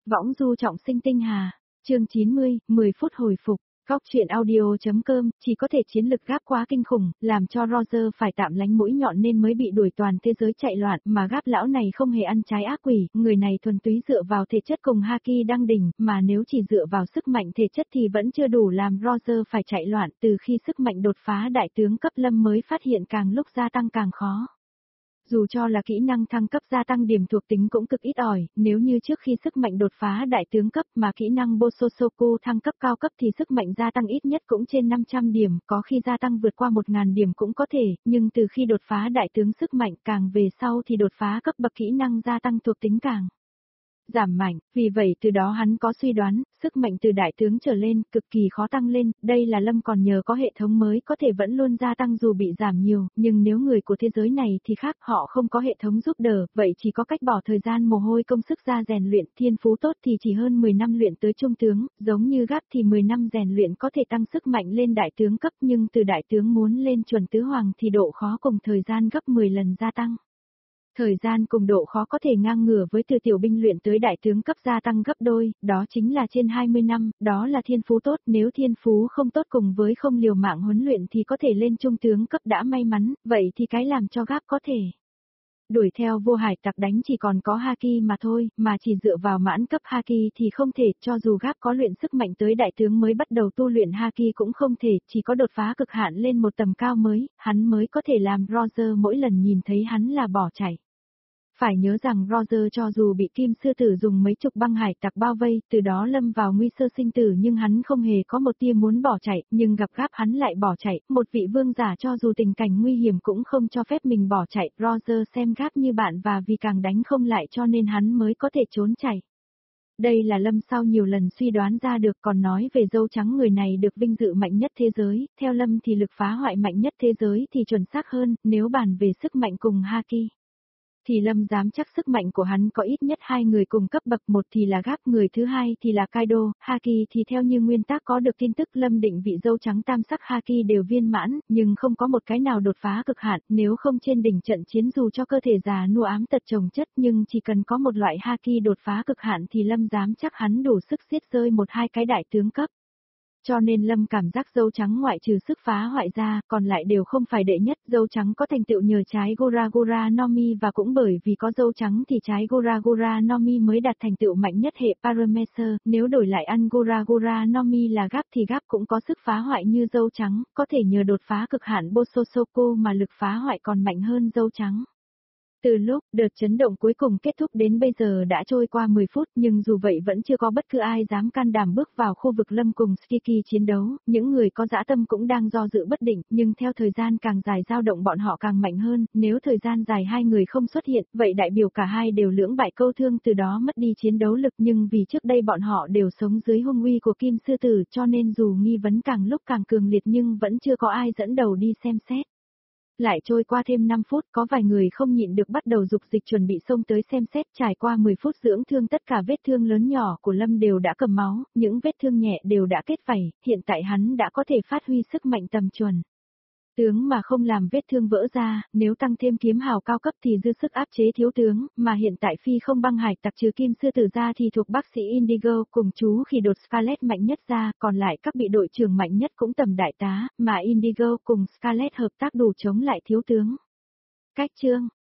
Võng du trọng sinh tinh hà, chương 90, 10 phút hồi phục. Góc chuyện audio.com, chỉ có thể chiến lực gáp quá kinh khủng, làm cho Roger phải tạm lánh mũi nhọn nên mới bị đuổi toàn thế giới chạy loạn, mà gáp lão này không hề ăn trái ác quỷ, người này thuần túy dựa vào thể chất cùng Haki đăng đỉnh, mà nếu chỉ dựa vào sức mạnh thể chất thì vẫn chưa đủ làm Roger phải chạy loạn, từ khi sức mạnh đột phá đại tướng cấp Lâm mới phát hiện càng lúc gia tăng càng khó. Dù cho là kỹ năng thăng cấp gia tăng điểm thuộc tính cũng cực ít ỏi, nếu như trước khi sức mạnh đột phá đại tướng cấp mà kỹ năng Bososoku thăng cấp cao cấp thì sức mạnh gia tăng ít nhất cũng trên 500 điểm, có khi gia tăng vượt qua 1000 điểm cũng có thể, nhưng từ khi đột phá đại tướng sức mạnh càng về sau thì đột phá cấp bậc kỹ năng gia tăng thuộc tính càng giảm mạnh, vì vậy từ đó hắn có suy đoán, sức mạnh từ đại tướng trở lên, cực kỳ khó tăng lên, đây là Lâm còn nhờ có hệ thống mới có thể vẫn luôn gia tăng dù bị giảm nhiều, nhưng nếu người của thế giới này thì khác, họ không có hệ thống giúp đỡ, vậy chỉ có cách bỏ thời gian mồ hôi công sức ra rèn luyện, thiên phú tốt thì chỉ hơn 10 năm luyện tới trung tướng, giống như gáp thì 10 năm rèn luyện có thể tăng sức mạnh lên đại tướng cấp, nhưng từ đại tướng muốn lên chuẩn tứ hoàng thì độ khó cùng thời gian gấp 10 lần gia tăng. Thời gian cùng độ khó có thể ngang ngửa với từ tiểu binh luyện tới đại tướng cấp gia tăng gấp đôi, đó chính là trên 20 năm, đó là thiên phú tốt, nếu thiên phú không tốt cùng với không liều mạng huấn luyện thì có thể lên trung tướng cấp đã may mắn, vậy thì cái làm cho gáp có thể đuổi theo vô hải tặc đánh chỉ còn có Haki mà thôi, mà chỉ dựa vào mãn cấp Haki thì không thể, cho dù gáp có luyện sức mạnh tới đại tướng mới bắt đầu tu luyện Haki cũng không thể, chỉ có đột phá cực hạn lên một tầm cao mới, hắn mới có thể làm Roger mỗi lần nhìn thấy hắn là bỏ chạy. Phải nhớ rằng Roger cho dù bị Kim Sư Tử dùng mấy chục băng hải tặc bao vây, từ đó lâm vào nguy sơ sinh tử nhưng hắn không hề có một tia muốn bỏ chạy, nhưng gặp gáp hắn lại bỏ chạy, một vị vương giả cho dù tình cảnh nguy hiểm cũng không cho phép mình bỏ chạy, Roger xem gáp như bạn và vì càng đánh không lại cho nên hắn mới có thể trốn chạy. Đây là Lâm sau nhiều lần suy đoán ra được, còn nói về dâu trắng, người này được vinh dự mạnh nhất thế giới, theo Lâm thì lực phá hoại mạnh nhất thế giới thì chuẩn xác hơn, nếu bàn về sức mạnh cùng Haki thì Lâm dám chắc sức mạnh của hắn có ít nhất hai người cùng cấp bậc, một thì là gáp, người thứ hai thì là Kaido, Haki thì theo như nguyên tắc có được tin tức Lâm định vị dâu trắng tam sắc Haki đều viên mãn, nhưng không có một cái nào đột phá cực hạn, nếu không trên đỉnh trận chiến dù cho cơ thể già nua ám tật chồng chất nhưng chỉ cần có một loại Haki đột phá cực hạn thì Lâm dám chắc hắn đủ sức giết rơi một hai cái đại tướng cấp. Cho nên Lâm cảm giác dâu trắng ngoại trừ sức phá hoại ra, còn lại đều không phải đệ nhất, dâu trắng có thành tựu nhờ trái Gora Gora no Mi và cũng bởi vì có dâu trắng thì trái Gora Gora no Mi mới đạt thành tựu mạnh nhất hệ Paramecer, nếu đổi lại ăn Gora Gora no Mi là gáp thì gáp cũng có sức phá hoại như dâu trắng, có thể nhờ đột phá cực hạn Bososoku mà lực phá hoại còn mạnh hơn dâu trắng. Từ lúc đợt chấn động cuối cùng kết thúc đến bây giờ đã trôi qua 10 phút nhưng dù vậy vẫn chưa có bất cứ ai dám can đảm bước vào khu vực Lâm cùng Skiki chiến đấu, những người có dã tâm cũng đang do dự bất định, nhưng theo thời gian càng dài dao động bọn họ càng mạnh hơn, nếu thời gian dài hai người không xuất hiện, vậy đại biểu cả hai đều lưỡng bại câu thương từ đó mất đi chiến đấu lực, nhưng vì trước đây bọn họ đều sống dưới hung uy của Kim Sư Tử cho nên dù nghi vấn càng lúc càng cường liệt nhưng vẫn chưa có ai dẫn đầu đi xem xét. Lại trôi qua thêm 5 phút, có vài người không nhịn được bắt đầu dục dịch chuẩn bị xông tới xem xét, trải qua 10 phút dưỡng thương tất cả vết thương lớn nhỏ của Lâm đều đã cầm máu, những vết thương nhẹ đều đã kết vảy, hiện tại hắn đã có thể phát huy sức mạnh tầm chuẩn. Tướng mà không làm vết thương vỡ ra, nếu tăng thêm kiếm hào cao cấp thì dư sức áp chế thiếu tướng, mà hiện tại phi không băng hải tặc trừ Kim Sư Tử ra thì thuộc bác sĩ Indigo cùng chú khi đột Scarlet mạnh nhất ra, còn lại các bị đội trưởng mạnh nhất cũng tầm đại tá, mà Indigo cùng Scarlet hợp tác đủ chống lại thiếu tướng. Cách chương